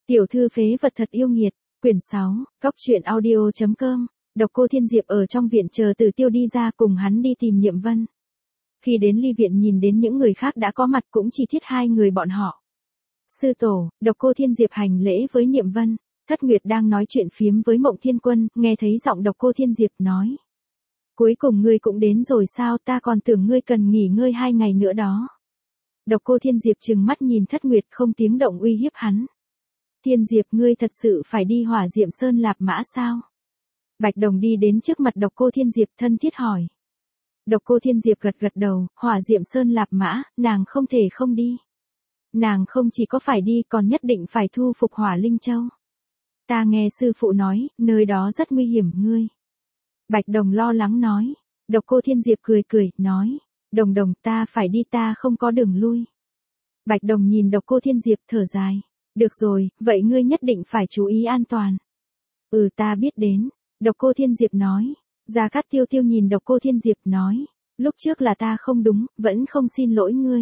Tiểu thư phế vật thật yêu nghiệt, quyển 6, Cóc truyện audio.com, Độc Cô Thiên Diệp ở trong viện chờ Tử Tiêu đi ra cùng hắn đi tìm Niệm Vân. Khi đến ly viện nhìn đến những người khác đã có mặt cũng chỉ thiết hai người bọn họ. Sư tổ, Độc Cô Thiên Diệp hành lễ với Niệm Vân, Thất Nguyệt đang nói chuyện phiếm với Mộng Thiên Quân, nghe thấy giọng Độc Cô Thiên Diệp nói. Cuối cùng ngươi cũng đến rồi sao, ta còn tưởng ngươi cần nghỉ ngơi 2 ngày nữa đó. Độc Cô Thiên Diệp trừng mắt nhìn Thất Nguyệt không tiếng động uy hiếp hắn. Thiên Diệp, ngươi thật sự phải đi Hỏa Diệm Sơn Lạp Mã sao? Bạch Đồng đi đến trước mặt Độc Cô Thiên Diệp thân thiết hỏi. Độc Cô Thiên Diệp gật gật đầu, Hỏa Diệm Sơn Lạp Mã, nàng không thể không đi. Nàng không chỉ có phải đi còn nhất định phải thu phục Hỏa Linh Châu. Ta nghe sư phụ nói, nơi đó rất nguy hiểm ngươi. Bạch Đồng lo lắng nói. Độc Cô Thiên Diệp cười cười, nói. Đồng Đồng, ta phải đi, ta không có đường lui. Bạch Đồng nhìn Độc Cô Thiên Diệp thở dài. Được rồi, vậy ngươi nhất định phải chú ý an toàn. Ta biết đến. Độc Cô Thiên Diệp nói. Gia Cát Tiêu Tiêu nhìn Độc Cô Thiên Diệp nói. Lúc trước là ta không đúng, vẫn không xin lỗi ngươi.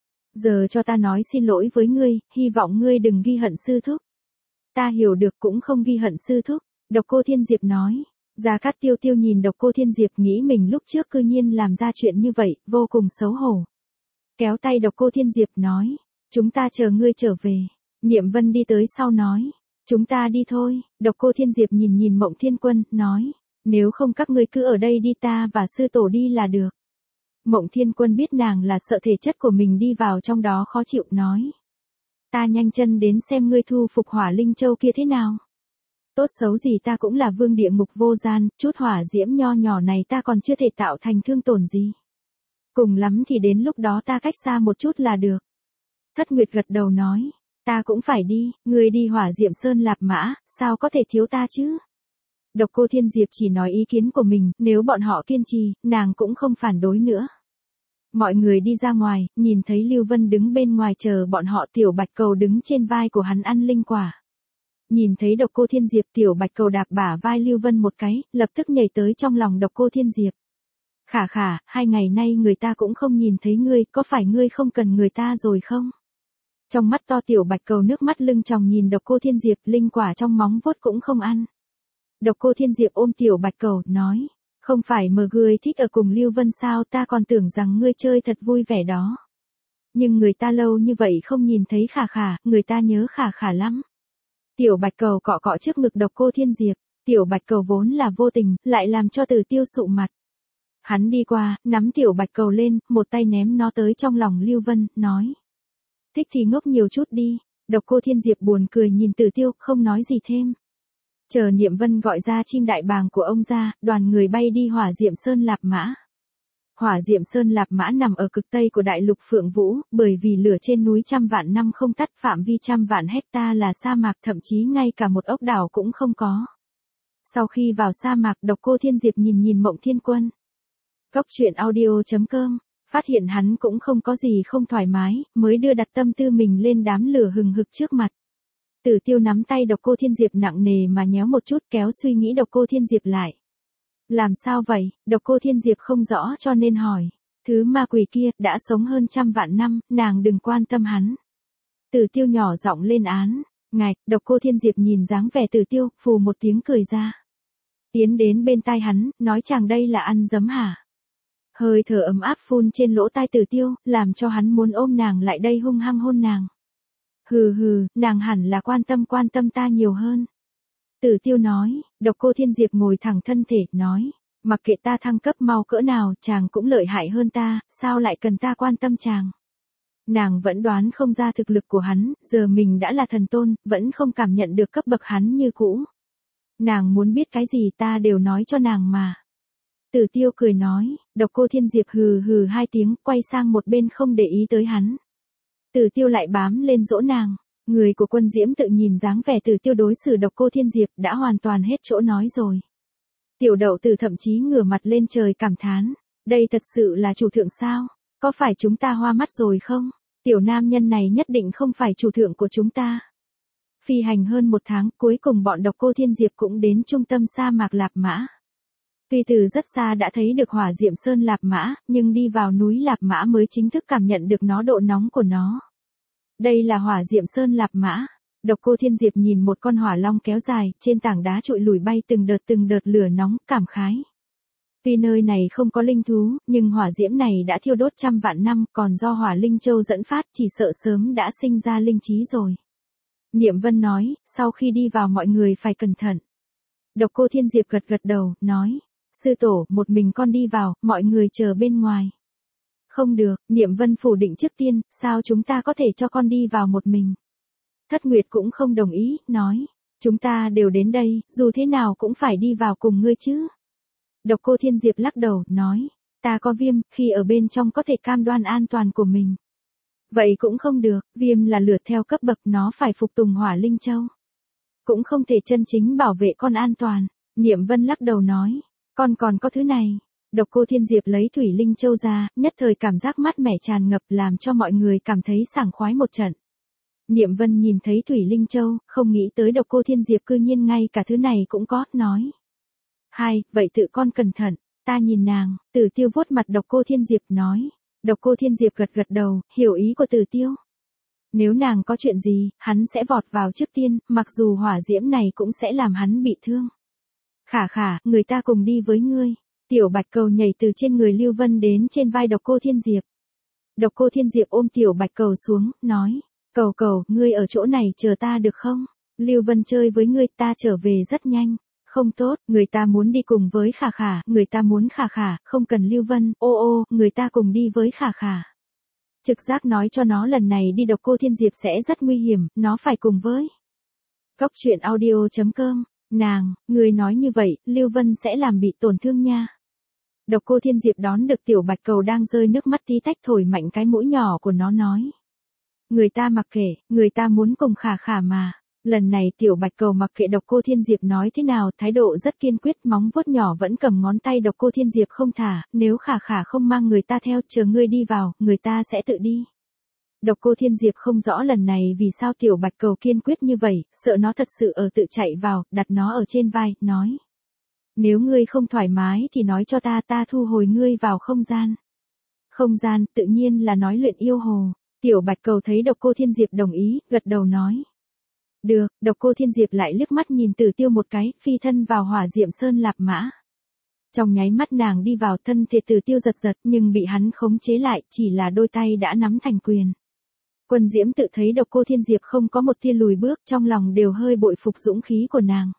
Giờ cho ta nói xin lỗi với ngươi, hy vọng ngươi đừng ghi hận sư thúc. Ta hiểu được cũng không ghi hận sư thúc. Độc Cô Thiên Diệp nói. Gia Cát Tiêu Tiêu nhìn Độc Cô Thiên Diệp nghĩ mình lúc trước cư nhiên làm ra chuyện như vậy, vô cùng xấu hổ. Kéo tay Độc Cô Thiên Diệp nói. Chúng ta chờ ngươi trở về. Niệm Vân đi tới sau nói. Chúng ta đi thôi. Độc Cô Thiên Diệp nhìn Mộng Thiên Quân, nói. Nếu không các ngươi cứ ở đây đi, ta và sư tổ đi là được. Mộng Thiên Quân biết nàng là sợ thể chất của mình đi vào trong đó khó chịu, nói. Ta nhanh chân đến xem ngươi thu phục Hỏa Linh Châu kia thế nào. Tốt xấu gì ta cũng là vương địa ngục vô gian, chút hỏa diễm nho nhỏ này ta còn chưa thể tạo thành thương tổn gì. Cùng lắm thì đến lúc đó ta cách xa một chút là được. Thất Nguyệt gật đầu nói. Ta cũng phải đi, ngươi đi Hỏa Diệm Sơn Lạp Mã, sao có thể thiếu ta chứ? Độc Cô Thiên Diệp chỉ nói ý kiến của mình, nếu bọn họ kiên trì, nàng cũng không phản đối nữa. Mọi người đi ra ngoài, nhìn thấy Lưu Vân đứng bên ngoài chờ bọn họ, Tiểu Bạch Cầu đứng trên vai của hắn ăn linh quả. Nhìn thấy Độc Cô Thiên Diệp, Tiểu Bạch Cầu đạp bả vai Lưu Vân một cái, lập tức nhảy tới trong lòng Độc Cô Thiên Diệp. Khả khả, 2 ngày nay người ta cũng không nhìn thấy ngươi, có phải ngươi không cần người ta rồi không? Trong mắt to Tiểu Bạch Cầu nước mắt lưng tròng nhìn Độc Cô Thiên Diệp, linh quả trong móng vuốt cũng không ăn. Độc Cô Thiên Diệp ôm Tiểu Bạch Cầu, nói. Không phải ngươi thích ở cùng Lưu Vân sao, ta còn tưởng rằng ngươi chơi thật vui vẻ đó. Nhưng người ta lâu như vậy không nhìn thấy khả khả, người ta nhớ khả khả lắm. Tiểu Bạch Cầu cọ cọ trước ngực Độc Cô Thiên Diệp, Tiểu Bạch Cầu vốn là vô tình, lại làm cho Tử Tiêu sụ mặt. Hắn đi qua, nắm Tiểu Bạch Cầu lên, một tay ném nó tới trong lòng Lưu Vân, nói. Thích thì ngốc nhiều chút đi. Độc Cô Thiên Diệp buồn cười nhìn Tử Tiêu, không nói gì thêm. Chờ Niệm Vân gọi ra chim đại bàng của ông ra, đoàn người bay đi Hỏa Diệm Sơn Lạp Mã. Hỏa Diệm Sơn Lạp Mã nằm ở cực tây của đại lục Phượng Vũ, bởi vì lửa trên núi trăm vạn năm không tắt, phạm vi trăm vạn hecta là sa mạc, thậm chí ngay cả một ốc đảo cũng không có. Sau khi vào sa mạc, Độc Cô Thiên Diệp nhìn Mộng Thiên Quân. Cóc truyện audio.com, phát hiện hắn cũng không có gì không thoải mái, mới đưa đặt tâm tư mình lên đám lửa hừng hực trước mặt. Tử Tiêu nắm tay Độc Cô Thiên Diệp nặng nề mà nhéo một chút, kéo suy nghĩ Độc Cô Thiên Diệp lại. Làm sao vậy? Độc Cô Thiên Diệp không rõ cho nên hỏi. Thứ ma quỷ kia, đã sống hơn trăm vạn năm, nàng đừng quan tâm hắn. Tử Tiêu nhỏ giọng lên án. Ngạch, Độc Cô Thiên Diệp nhìn dáng vẻ Tử Tiêu, phù một tiếng cười ra. Tiến đến bên tai hắn, nói chàng đây là ăn dấm hả? Hơi thở ấm áp phun trên lỗ tai Tử Tiêu, làm cho hắn muốn ôm nàng lại đây hung hăng hôn nàng. Hừ hừ, nàng hẳn là quan tâm ta nhiều hơn. Tử Tiêu nói. Độc Cô Thiên Diệp ngồi thẳng thân thể, nói. Mặc kệ ta thăng cấp mau cỡ nào, chàng cũng lợi hại hơn ta, sao lại cần ta quan tâm chàng? Nàng vẫn đoán không ra thực lực của hắn, giờ mình đã là thần tôn, vẫn không cảm nhận được cấp bậc hắn như cũ. Nàng muốn biết cái gì ta đều nói cho nàng mà. Tử Tiêu cười nói. Độc Cô Thiên Diệp hừ hừ 2 tiếng, quay sang một bên không để ý tới hắn. Tử Tiêu lại bám lên dỗ nàng. Người của Quân Diễm tự nhìn dáng vẻ Tử Tiêu đối xử Độc Cô Thiên Diệp đã hoàn toàn hết chỗ nói rồi. Tiểu Đậu Tử thậm chí ngửa mặt lên trời cảm thán. Đây thật sự là chủ thượng sao? Có phải chúng ta hoa mắt rồi không? Tiểu nam nhân này nhất định không phải chủ thượng của chúng ta. Phi hành hơn 1 tháng, cuối cùng bọn Độc Cô Thiên Diệp cũng đến trung tâm sa mạc Lạp Mã. Tuy từ rất xa đã thấy được Hỏa Diệm Sơn Lạp Mã, nhưng đi vào núi Lạp Mã mới chính thức cảm nhận được độ nóng của nó. Đây là Hỏa Diệm Sơn Lạp Mã. Độc Cô Thiên Diệp nhìn một con hỏa long kéo dài, trên tảng đá trụi lùi bay từng đợt lửa nóng, cảm khái. Tuy nơi này không có linh thú, nhưng hỏa diễm này đã thiêu đốt trăm vạn năm, còn do hỏa linh châu dẫn phát, chỉ sợ sớm đã sinh ra linh trí rồi. Niệm Vân nói, sau khi đi vào mọi người phải cẩn thận. Độc Cô Thiên Diệp gật đầu, nói, sư tổ, một mình con đi vào, mọi người chờ bên ngoài. Không được, Niệm Vân phủ định trước tiên, sao chúng ta có thể cho con đi vào một mình. Thất Nguyệt cũng không đồng ý, nói, chúng ta đều đến đây, dù thế nào cũng phải đi vào cùng ngươi chứ. Độc Cô Thiên Diệp lắc đầu, nói, ta có viêm, khi ở bên trong có thể cam đoan an toàn của mình. Vậy cũng không được, viêm là lửa theo cấp bậc, nó phải phục tùng hỏa linh châu. Cũng không thể chân chính bảo vệ con an toàn. Niệm Vân lắc đầu nói, con còn có thứ này. Độc Cô Thiên Diệp lấy thủy linh châu ra, nhất thời cảm giác mát mẻ tràn ngập làm cho mọi người cảm thấy sảng khoái một trận. Niệm Vân nhìn thấy thủy linh châu, không nghĩ tới Độc Cô Thiên Diệp cư nhiên ngay cả thứ này cũng có, nói. Hai, vậy tự con cẩn thận, ta nhìn nàng. Tử Tiêu vuốt mặt Độc Cô Thiên Diệp, nói. Độc Cô Thiên Diệp gật đầu, hiểu ý của Tử Tiêu. Nếu nàng có chuyện gì, hắn sẽ vọt vào trước tiên, mặc dù hỏa diễm này cũng sẽ làm hắn bị thương. Khả, người ta cùng đi với ngươi. Tiểu Bạch Cầu nhảy từ trên người Lưu Vân đến trên vai Độc Cô Thiên Diệp. Độc Cô Thiên Diệp ôm Tiểu Bạch Cầu xuống, nói, Cầu, ngươi ở chỗ này chờ ta được không? Lưu Vân chơi với ngươi, ta trở về rất nhanh. Không tốt, người ta muốn đi cùng với Khả, người ta muốn Khả, không cần Lưu Vân, ô, người ta cùng đi với Khả. Trực giác nói cho nó lần này đi Độc Cô Thiên Diệp sẽ rất nguy hiểm, nó phải cùng với. Cốc truyện audio.com, người nói như vậy, Lưu Vân sẽ làm bị tổn thương nha. Độc Cô Thiên Diệp đón được Tiểu Bạch Cầu đang rơi nước mắt tí tách, thổi mạnh cái mũi nhỏ của nó, nói. Người ta mặc kệ, người ta muốn cùng Khả mà. Lần này Tiểu Bạch Cầu mặc kệ Độc Cô Thiên Diệp nói thế nào, thái độ rất kiên quyết, móng vuốt nhỏ vẫn cầm ngón tay Độc Cô Thiên Diệp không thả, nếu Khả không mang người ta theo, chờ ngươi đi vào, người ta sẽ tự đi. Độc Cô Thiên Diệp không rõ lần này vì sao Tiểu Bạch Cầu kiên quyết như vậy, sợ nó thật sự tự chạy vào, đặt nó ở trên vai, nói. Nếu ngươi không thoải mái thì nói cho ta thu hồi ngươi vào không gian. Không gian, tự nhiên là nói luyện yêu hồ. Tiểu Bạch Cầu thấy Độc Cô Thiên Diệp đồng ý, gật đầu nói. Được, Độc Cô Thiên Diệp lại liếc mắt nhìn Tử Tiêu một cái, phi thân vào hỏa diệm sơn lạp mã. Trong nháy mắt nàng đi vào, thân thể Tử Tiêu giật, nhưng bị hắn khống chế lại, chỉ là đôi tay đã nắm thành quyền. Quân Diễm tự thấy Độc Cô Thiên Diệp không có một tia lùi bước, trong lòng đều hơi bội phục dũng khí của nàng.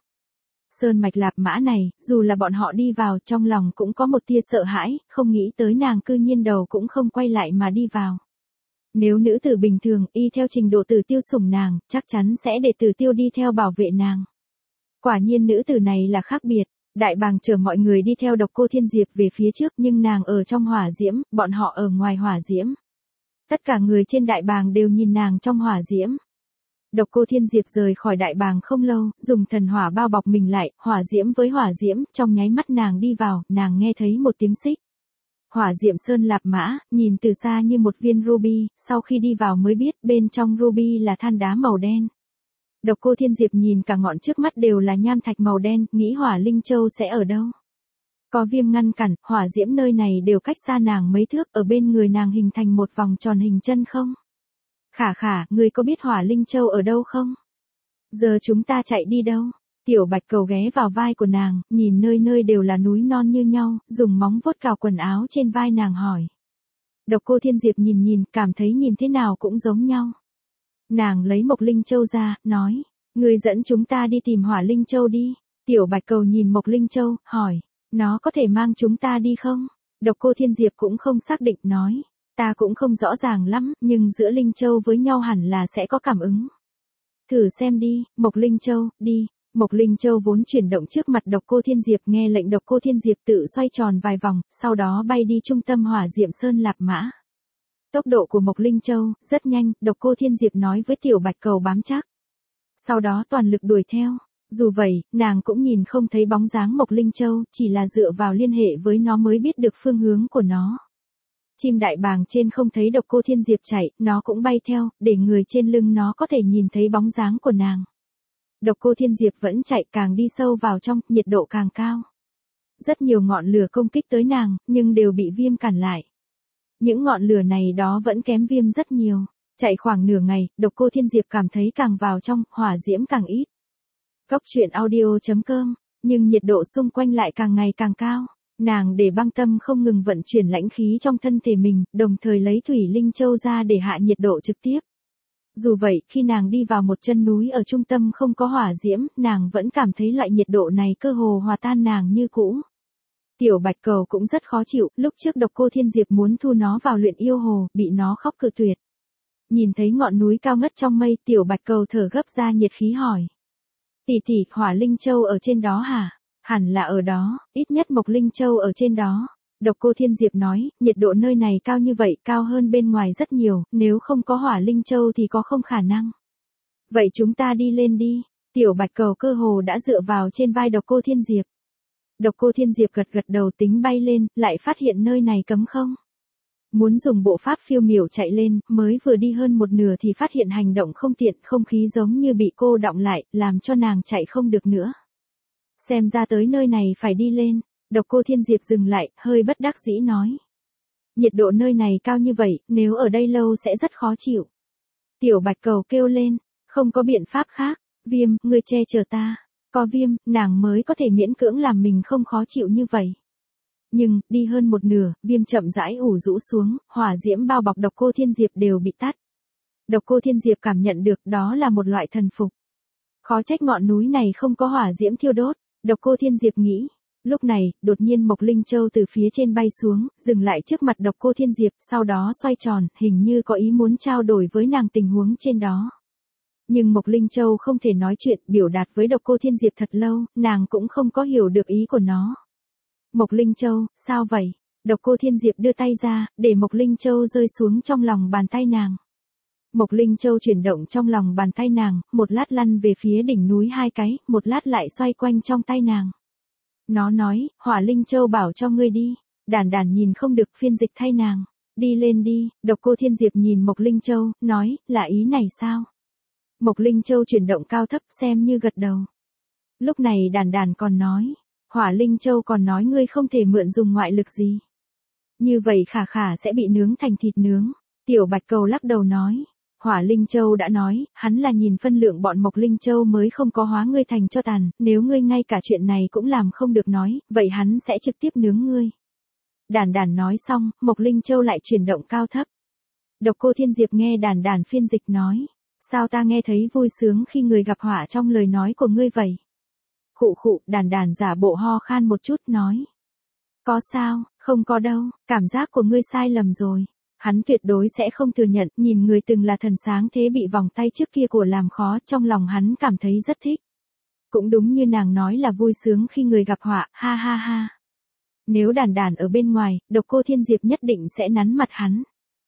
Sơn mạch lạp mã này, dù là bọn họ đi vào, trong lòng cũng có một tia sợ hãi, không nghĩ tới nàng cư nhiên đầu cũng không quay lại mà đi vào. Nếu nữ tử bình thường, y theo trình độ Tử Tiêu sủng nàng, chắc chắn sẽ để Tử Tiêu đi theo bảo vệ nàng. Quả nhiên nữ tử này là khác biệt. Đại bàng chở mọi người đi theo Độc Cô Thiên Diệp về phía trước, nhưng nàng ở trong hỏa diễm, bọn họ ở ngoài hỏa diễm. Tất cả người trên đại bàng đều nhìn nàng trong hỏa diễm. Độc Cô Thiên Diệp rời khỏi đại bàng không lâu, dùng thần hỏa bao bọc mình lại, hỏa diễm với hỏa diễm, trong nháy mắt nàng đi vào, nàng nghe thấy một tiếng xích. Hỏa diệm sơn lạp mã, nhìn từ xa như một viên ruby, sau khi đi vào mới biết bên trong ruby là than đá màu đen. Độc Cô Thiên Diệp nhìn cả ngọn trước mắt đều là nham thạch màu đen, nghĩ hỏa linh châu sẽ ở đâu. Có viêm ngăn cản, hỏa diễm nơi này đều cách xa nàng mấy thước, ở bên người nàng hình thành một vòng tròn hình chân không. Khả, ngươi có biết hỏa linh châu ở đâu không? Giờ chúng ta chạy đi đâu? Tiểu Bạch Cầu ghé vào vai của nàng, nhìn nơi nơi đều là núi non như nhau, dùng móng vuốt cào quần áo trên vai nàng hỏi. Độc Cô Thiên Diệp nhìn, cảm thấy nhìn thế nào cũng giống nhau. Nàng lấy Mộc Linh Châu ra, nói, ngươi dẫn chúng ta đi tìm hỏa Linh Châu đi. Tiểu Bạch Cầu nhìn Mộc Linh Châu, hỏi, nó có thể mang chúng ta đi không? Độc Cô Thiên Diệp cũng không xác định, nói, ta cũng không rõ ràng lắm, nhưng giữa Linh Châu với nhau hẳn là sẽ có cảm ứng. Thử xem đi, Mộc Linh Châu, đi. Mộc Linh Châu vốn chuyển động trước mặt Độc Cô Thiên Diệp, nghe lệnh Độc Cô Thiên Diệp tự xoay tròn vài vòng, sau đó bay đi trung tâm hỏa diệm sơn lạp mã. Tốc độ của Mộc Linh Châu rất nhanh, Độc Cô Thiên Diệp nói với Tiểu Bạch Cầu bám chắc. Sau đó toàn lực đuổi theo. Dù vậy, nàng cũng nhìn không thấy bóng dáng Mộc Linh Châu, chỉ là dựa vào liên hệ với nó mới biết được phương hướng của nó. Chim đại bàng trên không thấy Độc Cô Thiên Diệp chạy, nó cũng bay theo, để người trên lưng nó có thể nhìn thấy bóng dáng của nàng. Độc Cô Thiên Diệp vẫn chạy, càng đi sâu vào trong, nhiệt độ càng cao. Rất nhiều ngọn lửa công kích tới nàng, nhưng đều bị viêm cản lại. Những ngọn lửa này đó vẫn kém viêm rất nhiều. Chạy khoảng nửa ngày, Độc Cô Thiên Diệp cảm thấy càng vào trong, hỏa diễm càng ít. Cốc truyện audio.com, nhưng nhiệt độ xung quanh lại càng ngày càng cao. Nàng để băng tâm không ngừng vận chuyển lãnh khí trong thân thể mình, đồng thời lấy thủy linh châu ra để hạ nhiệt độ trực tiếp. Dù vậy, khi nàng đi vào một chân núi ở trung tâm không có hỏa diễm, nàng vẫn cảm thấy loại nhiệt độ này cơ hồ hòa tan nàng như cũ. Tiểu Bạch Cầu cũng rất khó chịu, lúc trước Độc Cô Thiên Diệp muốn thu nó vào luyện yêu hồ, bị nó khóc cự tuyệt. Nhìn thấy ngọn núi cao ngất trong mây, Tiểu Bạch Cầu thở gấp ra nhiệt khí hỏi. Tỷ tỷ, hỏa linh châu ở trên đó hả? Hẳn là ở đó, ít nhất Mộc Linh Châu ở trên đó. Độc Cô Thiên Diệp nói, nhiệt độ nơi này cao như vậy, cao hơn bên ngoài rất nhiều, nếu không có hỏa linh châu thì có không khả năng. Vậy chúng ta đi lên đi. Tiểu Bạch Cầu cơ hồ đã dựa vào trên vai Độc Cô Thiên Diệp. Độc Cô Thiên Diệp gật gật đầu tính bay lên, lại phát hiện nơi này cấm không. Muốn dùng bộ pháp phiêu miểu chạy lên, mới vừa đi hơn một nửa thì phát hiện hành động không tiện, không khí giống như bị cô đọng lại, làm cho nàng chạy không được nữa. Xem ra tới nơi này phải đi lên. Độc Cô Thiên Diệp dừng lại, hơi bất đắc dĩ nói. Nhiệt độ nơi này cao như vậy, nếu ở đây lâu sẽ rất khó chịu. Tiểu Bạch Cầu kêu lên, không có biện pháp khác, Viêm, ngươi che chở ta. Có Viêm, nàng mới có thể miễn cưỡng làm mình không khó chịu như vậy. Nhưng, đi hơn một nửa, Viêm chậm rãi ủ rũ xuống, hỏa diễm bao bọc Độc Cô Thiên Diệp đều bị tắt. Độc Cô Thiên Diệp cảm nhận được đó là một loại thần phục. Khó trách ngọn núi này không có hỏa diễm thiêu đốt, Độc Cô Thiên Diệp nghĩ. Lúc này, đột nhiên Mộc Linh Châu từ phía trên bay xuống, dừng lại trước mặt Độc Cô Thiên Diệp, sau đó xoay tròn, hình như có ý muốn trao đổi với nàng tình huống trên đó. Nhưng Mộc Linh Châu không thể nói chuyện, biểu đạt với Độc Cô Thiên Diệp thật lâu, nàng cũng không có hiểu được ý của nó. Mộc Linh Châu, sao vậy? Độc Cô Thiên Diệp đưa tay ra, để Mộc Linh Châu rơi xuống trong lòng bàn tay nàng. Mộc Linh Châu chuyển động trong lòng bàn tay nàng, một lát lăn về phía đỉnh núi hai cái, một lát lại xoay quanh trong tay nàng. Nó nói, Hỏa Linh Châu bảo cho ngươi đi. Đàn Đàn nhìn không được phiên dịch thay nàng. Đi lên đi. Độc Cô Thiên Diệp nhìn Mộc Linh Châu, nói, là ý này sao? Mộc Linh Châu chuyển động cao thấp xem như gật đầu. Lúc này Đàn Đàn còn nói, Hỏa Linh Châu còn nói ngươi không thể mượn dùng ngoại lực gì. Như vậy Khả Khả sẽ bị nướng thành thịt nướng. Tiểu Bạch Cầu lắc đầu nói. Hỏa Linh Châu đã nói, hắn là nhìn phân lượng bọn Mộc Linh Châu mới không có hóa ngươi thành cho tàn, nếu ngươi ngay cả chuyện này cũng làm không được nói, vậy hắn sẽ trực tiếp nướng ngươi. Đàn Đàn nói xong, Mộc Linh Châu lại chuyển động cao thấp. Độc Cô Thiên Diệp nghe Đàn Đàn phiên dịch nói, sao ta nghe thấy vui sướng khi người gặp họa trong lời nói của ngươi vậy? Khụ khụ, Đàn Đàn giả bộ ho khan một chút nói. Có sao, không có đâu, cảm giác của ngươi sai lầm rồi. Hắn tuyệt đối sẽ không thừa nhận, nhìn người từng là thần sáng thế bị vòng tay trước kia của làm khó, trong lòng hắn cảm thấy rất thích. Cũng đúng như nàng nói là vui sướng khi người gặp họa, ha ha ha. Nếu Đàn Đàn ở bên ngoài, Độc Cô Thiên Diệp nhất định sẽ nắn mặt hắn.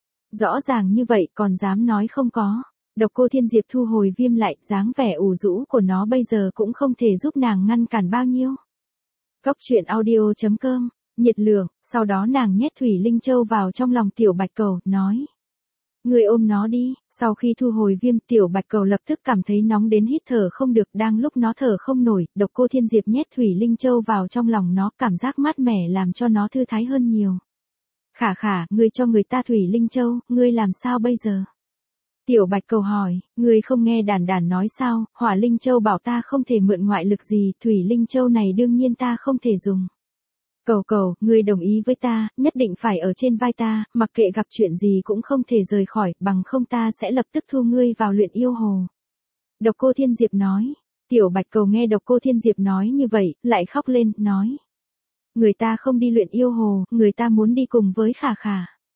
Rõ ràng như vậy còn dám nói không có. Độc Cô Thiên Diệp thu hồi Viêm lại, dáng vẻ ủ rũ của nó bây giờ cũng không thể giúp nàng ngăn cản bao nhiêu. Cốc truyện audio.com, nhiệt lượng, sau đó nàng nhét Thủy Linh Châu vào trong lòng Tiểu Bạch Cầu, nói. Người ôm nó đi. Sau khi thu hồi Viêm, Tiểu Bạch Cầu lập tức cảm thấy nóng đến hít thở không được, đang lúc nó thở không nổi, Độc Cô Thiên Diệp nhét Thủy Linh Châu vào trong lòng nó, cảm giác mát mẻ làm cho nó thư thái hơn nhiều. Khả Khả, ngươi cho người ta Thủy Linh Châu, ngươi làm sao bây giờ? Tiểu Bạch Cầu hỏi, ngươi không nghe Đàn Đàn nói sao, Hỏa Linh Châu bảo ta không thể mượn ngoại lực gì, Thủy Linh Châu này đương nhiên ta không thể dùng. Cầu Cầu, ngươi đồng ý với ta, nhất định phải ở trên vai ta, mặc kệ gặp chuyện gì cũng không thể rời khỏi, bằng không ta sẽ lập tức thu ngươi vào luyện yêu hồ. Độc Cô Thiên Diệp nói. Tiểu Bạch Cầu nghe Độc Cô Thiên Diệp nói như vậy, lại khóc lên, nói. Người ta không đi luyện yêu hồ, người ta muốn đi cùng với Khả Khả.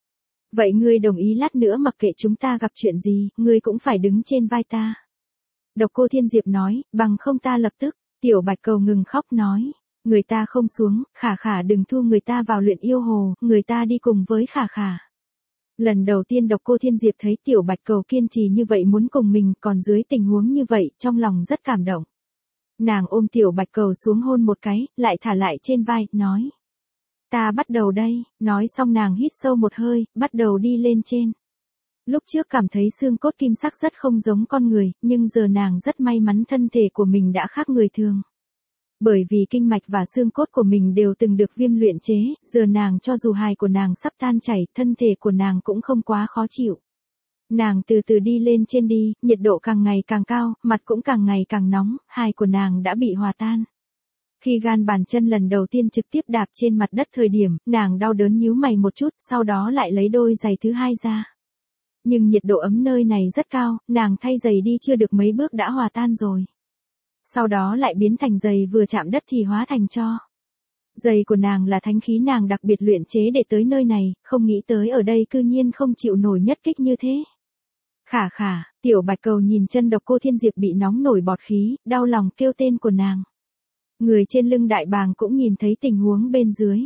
Vậy ngươi đồng ý lát nữa mặc kệ chúng ta gặp chuyện gì, ngươi cũng phải đứng trên vai ta. Độc Cô Thiên Diệp nói, bằng không ta lập tức. Tiểu Bạch Cầu ngừng khóc nói. Người ta không xuống, Khả Khả đừng thu người ta vào luyện yêu hồ, người ta đi cùng với Khả Khả. Lần đầu tiên Độc Cô Thiên Diệp thấy Tiểu Bạch Cầu kiên trì như vậy muốn cùng mình, còn dưới tình huống như vậy, trong lòng rất cảm động. Nàng ôm Tiểu Bạch Cầu xuống hôn một cái, lại thả lại trên vai, nói. Ta bắt đầu đây, nói xong nàng hít sâu một hơi, bắt đầu đi lên trên. Lúc trước cảm thấy xương cốt kim sắc rất không giống con người, nhưng giờ nàng rất may mắn thân thể của mình đã khác người thường. Bởi vì kinh mạch và xương cốt của mình đều từng được Viêm luyện chế, giờ nàng cho dù hài của nàng sắp tan chảy, thân thể của nàng cũng không quá khó chịu. Nàng từ từ đi lên trên đi, nhiệt độ càng ngày càng cao, mặt cũng càng ngày càng nóng, hai của nàng đã bị hòa tan. Khi gan bàn chân lần đầu tiên trực tiếp đạp trên mặt đất thời điểm, nàng đau đớn nhíu mày một chút, sau đó lại lấy đôi giày thứ hai ra. Nhưng nhiệt độ ấm nơi này rất cao, nàng thay giày đi chưa được mấy bước đã hòa tan rồi. Sau đó lại biến thành giày vừa chạm đất thì hóa thành tro. Giày của nàng là thánh khí nàng đặc biệt luyện chế để tới nơi này, không nghĩ tới ở đây cư nhiên không chịu nổi nhất kích như thế. Khả khả, tiểu bạch cầu nhìn chân Độc Cô Thiên Diệp bị nóng nổi bọt khí, đau lòng kêu tên của nàng. Người trên lưng đại bàng cũng nhìn thấy tình huống bên dưới.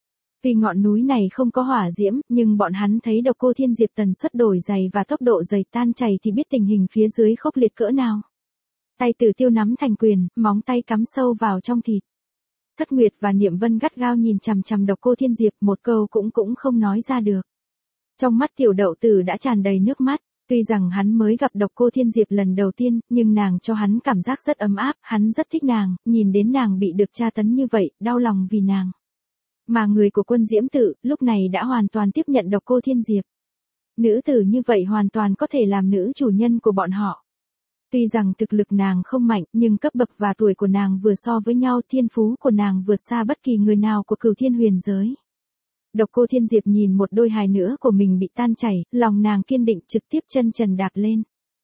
Vì ngọn núi này không có hỏa diễm, nhưng bọn hắn thấy Độc Cô Thiên Diệp tần suất đổi giày và tốc độ giày tan chảy thì biết tình hình phía dưới khốc liệt cỡ nào. Tay Tử Tiêu nắm thành quyền, móng tay cắm sâu vào trong thịt. Thất Nguyệt và Niệm Vân gắt gao nhìn chằm chằm Độc Cô Thiên Diệp, một câu cũng không nói ra được. Trong mắt tiểu đậu tử đã tràn đầy nước mắt. Tuy rằng hắn mới gặp Độc Cô Thiên Diệp lần đầu tiên, nhưng nàng cho hắn cảm giác rất ấm áp, hắn rất thích nàng, nhìn đến nàng bị được tra tấn như vậy, đau lòng vì nàng. Mà người của Quân Diễm Tự, lúc này đã hoàn toàn tiếp nhận Độc Cô Thiên Diệp. Nữ tử như vậy hoàn toàn có thể làm nữ chủ nhân của bọn họ. Tuy rằng thực lực nàng không mạnh, nhưng cấp bậc và tuổi của nàng vừa so với nhau, thiên phú của nàng vượt xa bất kỳ người nào của Cửu Thiên Huyền giới. Độc Cô Thiên Diệp nhìn một đôi hài nữa của mình bị tan chảy, lòng nàng kiên định trực tiếp chân trần đạp lên.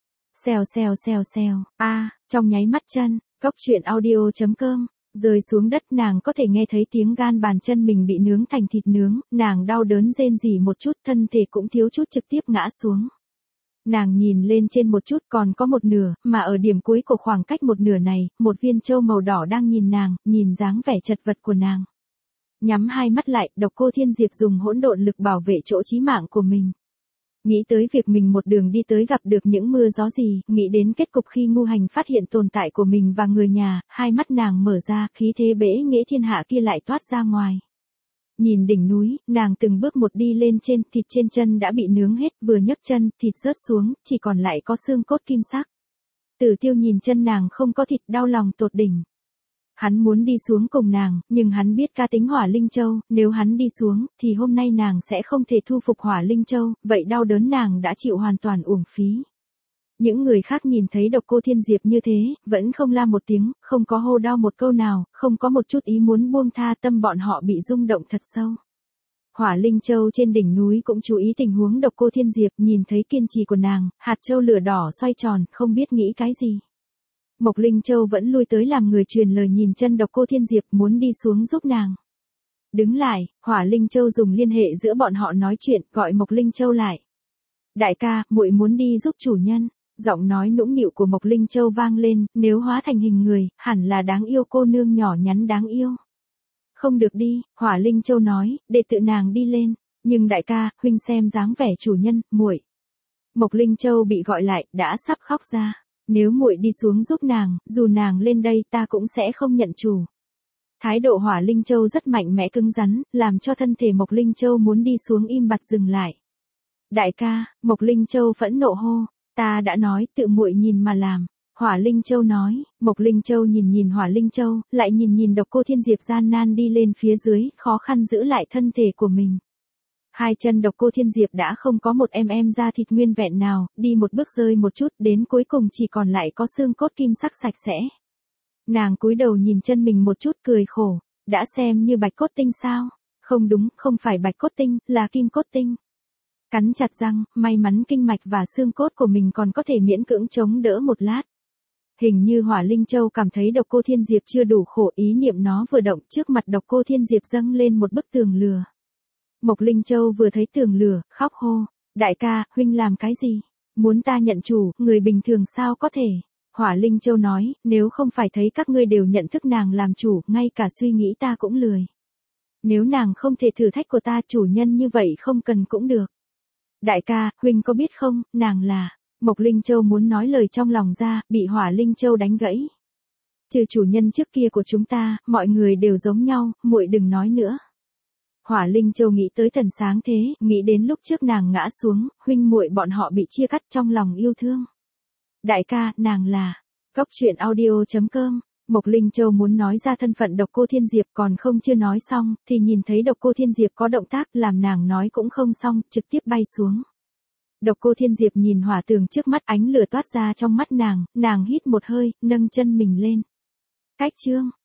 Xèo xèo xèo xèo, trong nháy mắt chân, Cốc Truyện Audio.com, rơi xuống đất nàng có thể nghe thấy tiếng gan bàn chân mình bị nướng thành thịt nướng, nàng đau đớn rên rỉ một chút, thân thể cũng thiếu chút trực tiếp ngã xuống. Nàng nhìn lên trên một chút còn có một nửa, mà ở điểm cuối của khoảng cách một nửa này, một viên châu màu đỏ đang nhìn nàng, nhìn dáng vẻ chật vật của nàng. Nhắm hai mắt lại, Độc Cô Thiên Diệp dùng hỗn độn lực bảo vệ chỗ chí mạng của mình. Nghĩ tới việc mình một đường đi tới gặp được những mưa gió gì, nghĩ đến kết cục khi Ngu Hành phát hiện tồn tại của mình và người nhà, hai mắt nàng mở ra, khí thế bẽ nghĩa thiên hạ kia lại toát ra ngoài. Nhìn đỉnh núi, nàng từng bước một đi lên trên, thịt trên chân đã bị nướng hết, vừa nhấc chân, thịt rớt xuống, chỉ còn lại có xương cốt kim sắc. Tử Tiêu nhìn chân nàng không có thịt, đau lòng tột đỉnh. Hắn muốn đi xuống cùng nàng, nhưng hắn biết cá tính Hỏa Linh Châu, nếu hắn đi xuống, thì hôm nay nàng sẽ không thể thu phục Hỏa Linh Châu, vậy đau đớn nàng đã chịu hoàn toàn uổng phí. Những người khác nhìn thấy Độc Cô Thiên Diệp như thế, vẫn không la một tiếng, không có hô đau một câu nào, không có một chút ý muốn buông tha, tâm bọn họ bị rung động thật sâu. Hỏa Linh Châu trên đỉnh núi cũng chú ý tình huống Độc Cô Thiên Diệp, nhìn thấy kiên trì của nàng, hạt châu lửa đỏ xoay tròn, không biết nghĩ cái gì. Mộc Linh Châu vẫn lui tới làm người truyền lời nhìn chân Độc Cô Thiên Diệp muốn đi xuống giúp nàng. Đứng lại, Hỏa Linh Châu dùng liên hệ giữa bọn họ nói chuyện, gọi Mộc Linh Châu lại. Đại ca, muội muốn đi giúp chủ nhân. Giọng nói nũng nịu của Mộc Linh Châu vang lên, nếu hóa thành hình người, hẳn là đáng yêu cô nương nhỏ nhắn đáng yêu. Không được đi, Hỏa Linh Châu nói, để tự nàng đi lên. Nhưng đại ca, huynh xem dáng vẻ chủ nhân, muội. Mộc Linh Châu bị gọi lại, đã sắp khóc ra. Nếu muội đi xuống giúp nàng, dù nàng lên đây ta cũng sẽ không nhận chủ. Thái độ Hỏa Linh Châu rất mạnh mẽ cứng rắn, làm cho thân thể Mộc Linh Châu muốn đi xuống im bặt dừng lại. Đại ca, Mộc Linh Châu phẫn nộ hô, ta đã nói tự muội nhìn mà làm. Hỏa Linh Châu nói, Mộc Linh Châu nhìn Hỏa Linh Châu, lại nhìn Độc Cô Thiên Diệp gian nan đi lên phía dưới, khó khăn giữ lại thân thể của mình. Hai chân Độc Cô Thiên Diệp đã không có một da thịt nguyên vẹn nào, đi một bước rơi một chút, đến cuối cùng chỉ còn lại có xương cốt kim sắc sạch sẽ. Nàng cúi đầu nhìn chân mình một chút cười khổ, đã xem như bạch cốt tinh sao? Không đúng, không phải bạch cốt tinh, là kim cốt tinh. Cắn chặt răng, may mắn kinh mạch và xương cốt của mình còn có thể miễn cưỡng chống đỡ một lát. Hình như Hỏa Linh Châu cảm thấy Độc Cô Thiên Diệp chưa đủ khổ, ý niệm nó vừa động, trước mặt Độc Cô Thiên Diệp dâng lên một bức tường lửa. Mộc Linh Châu vừa thấy tường lửa, khóc hô, đại ca, huynh làm cái gì? Muốn ta nhận chủ, người bình thường sao có thể? Hỏa Linh Châu nói, nếu không phải thấy các ngươi đều nhận thức nàng làm chủ, ngay cả suy nghĩ ta cũng lười. Nếu nàng không thể thử thách của ta, chủ nhân như vậy không cần cũng được. Đại ca, huynh có biết không, nàng là... Mộc Linh Châu muốn nói lời trong lòng ra, bị Hỏa Linh Châu đánh gãy. Trừ chủ nhân trước kia của chúng ta, mọi người đều giống nhau, muội đừng nói nữa. Hỏa Linh Châu nghĩ tới Thần Sáng Thế, nghĩ đến lúc trước nàng ngã xuống, huynh muội bọn họ bị chia cắt trong lòng yêu thương. Đại ca, nàng là... Cốc Truyện Audio.com. Mộc Linh Châu muốn nói ra thân phận Độc Cô Thiên Diệp còn không chưa nói xong, thì nhìn thấy Độc Cô Thiên Diệp có động tác làm nàng nói cũng không xong, trực tiếp bay xuống. Độc Cô Thiên Diệp nhìn hỏa tường trước mắt, ánh lửa toát ra trong mắt nàng hít một hơi, nâng chân mình lên. Cách chương.